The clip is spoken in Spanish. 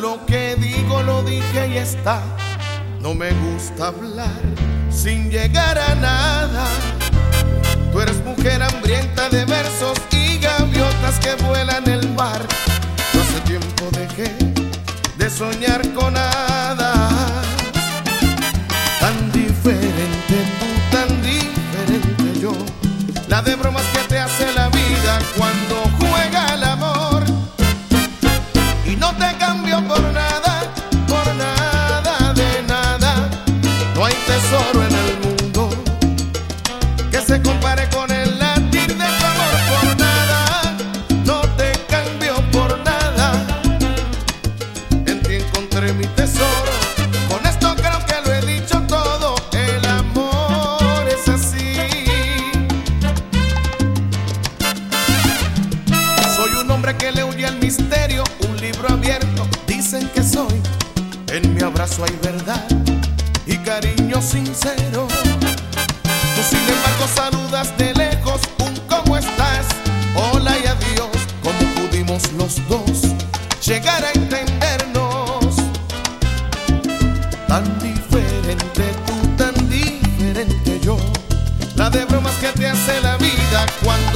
Lo que digo lo dije y está. No me gusta hablar sin llegar a nada. Tú eres mujer hambrienta de versos y gaviotas que vuelan el mar. Yo hace tiempo dejé de soñar con hadas. Tan diferente tú, tan diferente yo. La de bromas que te hace la vida cuando juega el amor. Y no te cambio por nada de nada. No hay tesoro en el mundo que se compare con el latir de tu amor. Por nada, no te cambio por nada. En ti encontré mi tesoro. Con esto creo que lo he dicho todo. El amor es así. Soy un hombre que le huye al misterio, un libro abierto, dicen que soy. En mi abrazo hay verdad y cariño sincero. Tú sin embargo saludas de lejos un ¿cómo estás? Hola y adiós. ¿Cómo pudimos los dos llegar a entendernos? Tan diferente tú, tan diferente yo. La de bromas que te hace la vida cuando